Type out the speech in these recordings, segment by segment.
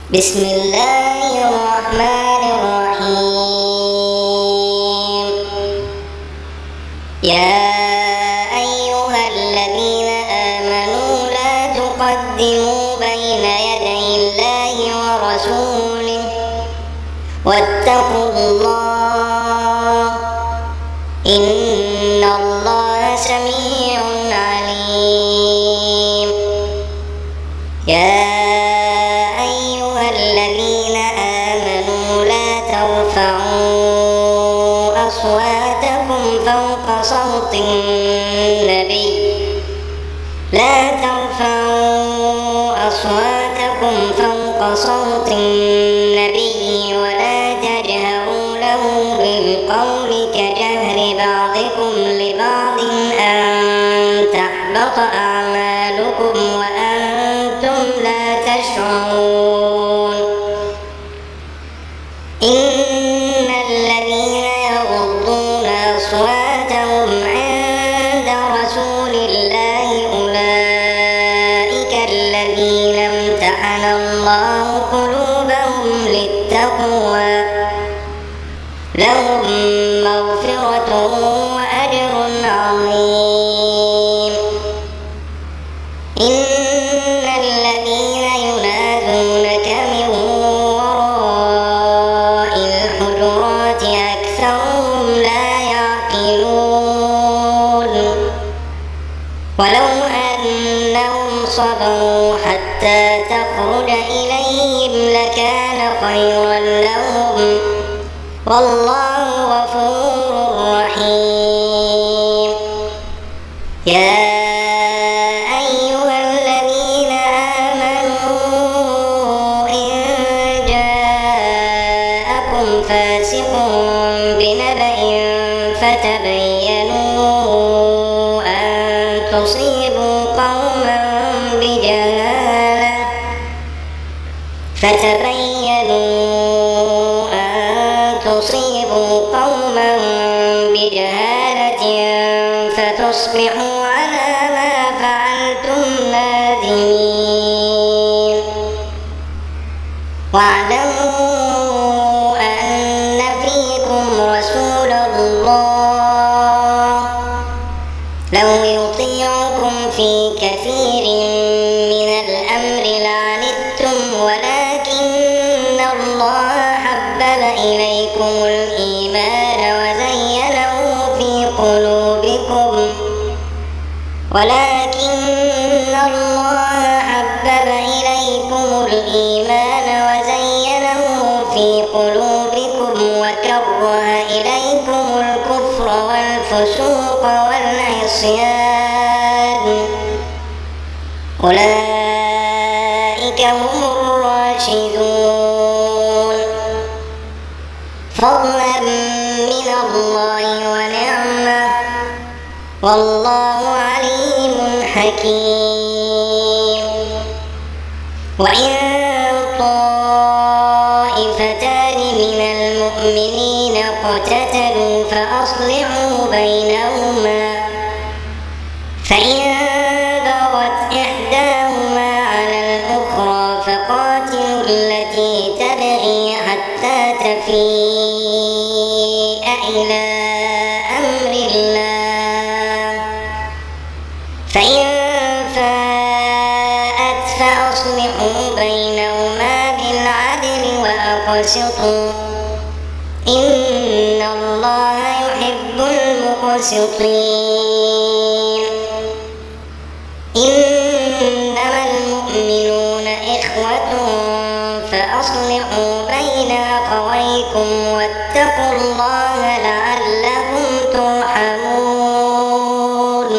بسم الله الرحمن الرحيم. يا أيها الذين آمنوا لا تقدموا بين يدي الله ورسوله واتقوا الله إن الله سميع عليم. يا أيها الذين آمنوا لا ترفعوا أصواتكم فوق صوت النبي ولا تجهروا له بالقول كجهر بعضكم لبعض أن تحبط أعمالكم وأنتم لا تشعرون. إن الذين يغضون أصواتهم عند رسول الله أولئك الذين امتحن الله قلوبهم للتقوى لهم مغفرة وأجر عظيم. إن الذين ينادونك من وراء الحجرات أكثرهم لا يعقلون. ولو أنهم صبروا حتى تخرج إليهم لكان خيرا لهم والله غفور رحيم. يا أيها الذين آمنوا إن جاءكم فاسق بنبأ فتبينوا أن تصيبوا قوما بجهالة فتصبحوا على ما فعلتم نادمين. واعلموا أن فيكم رسول الله لو يطيعكم في كثير من الأمر لعنتم ولكن الله حبب إليكم الإيمان وزينه في قلوبكم وكره إليكم الكفر والفسوق والعصيان أولئك هم الراشدون فضلا من الله ونعمة والله عليم حكيم. وإن طائفتان من المؤمنين اقتتلوا فأصلحوا بينهما فإن بغت إحداهما على الأخرى فقاتلوا التي تبغي حتى تفيء إلى أمر الله فإن فاءت فأصلحوا بينهما بالعدل وأقسطوا إن الله يحب المقسطين. إنما المؤمنون إخوة فأصلحوا بين أخويكم واتقوا الله لعلكم ترحمون.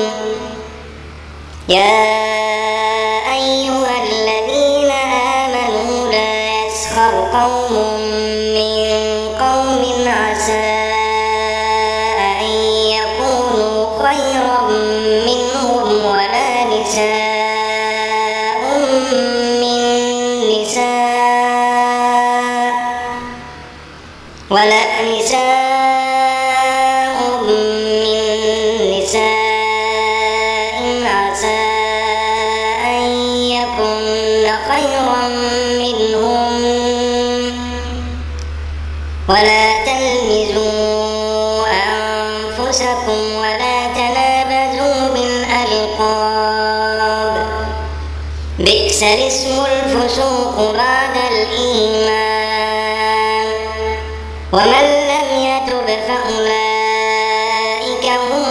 يا أيها الذين آمنوا لا يسخر قوم من قوم عسى أن يكونوا خيرا منهم ولا نساء من نساء عسى أن يكن خيرا منهم ولا تلمزوا أنفسكم ولا تنابزوا بالألقاب بئس الاسم الفسوق بعد الإيمان ومن لم يتب فأولئك هم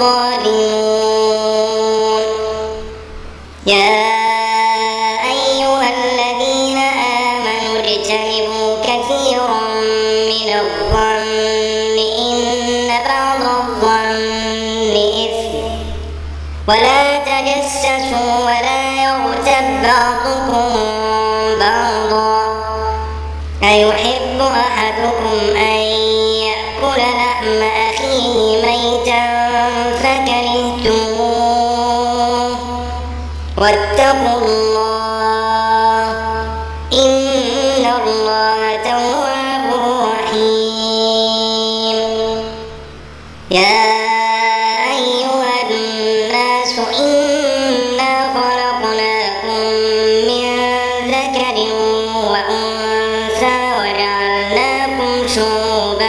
الظالمون يا أيها الذين آمنوا اجتنبوا كثيرا من الظن إن بعض الظن إثم ولا تجسسوا ولا يغتب بعضكم بعضا أيحب أحدكم أن يأكل لحم أخيه ميتا فكرهتموه واتقوا الله إن الله تواب رحيم يا أيها الناس إنا خلقناكم من ذكر وأنثى وجعلناكم شعوبا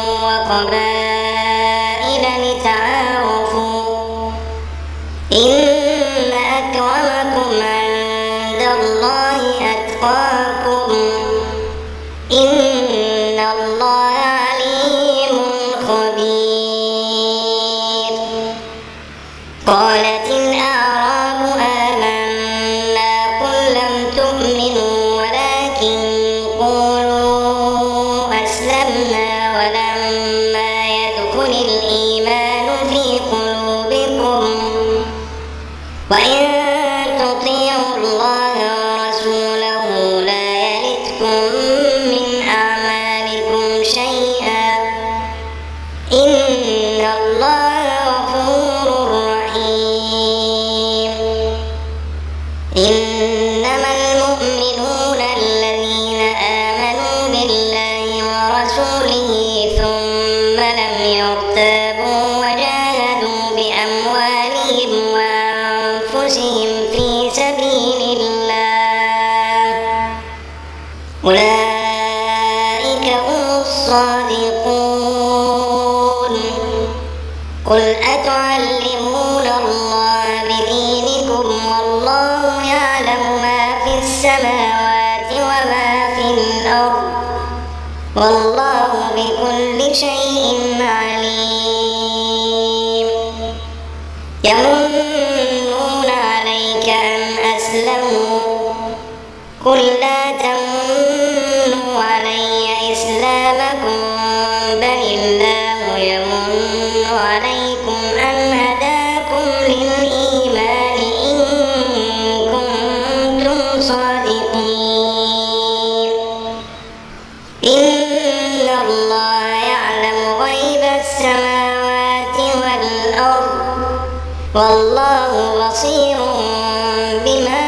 وقبائل لتعارفوا إن أكرمكم عند الله أتقاكم إن الله عليم خبير قالت الأعراب آمنا قل لم تؤمنوا ولكن قولوا أسلمنا ولما يدخل الإيمان في قلوبكم وإن تطيعوا الله ورسوله لا يلتكم من أعمالكم شيئا إن الله غفور رحيم إنما المؤمنون الذين آمنوا بالله ورسوله ثم لم يرتابوا وجاهدوا بأموالهم وأنفسهم في سبيل الله أولئك هم الصادقون قل أتعلمون الله بدينكم والله يعلم ما في السماوات وما في الأرض والله بكل شيء عليم يمنون عليك أن أسلموا قل لا تمنوا علي إسلامكم بل الله يمن عليكم أن هداكم للإيمان إن كنتم صادقين إن الله يعلم غيب السماوات والأرض والله بصير بما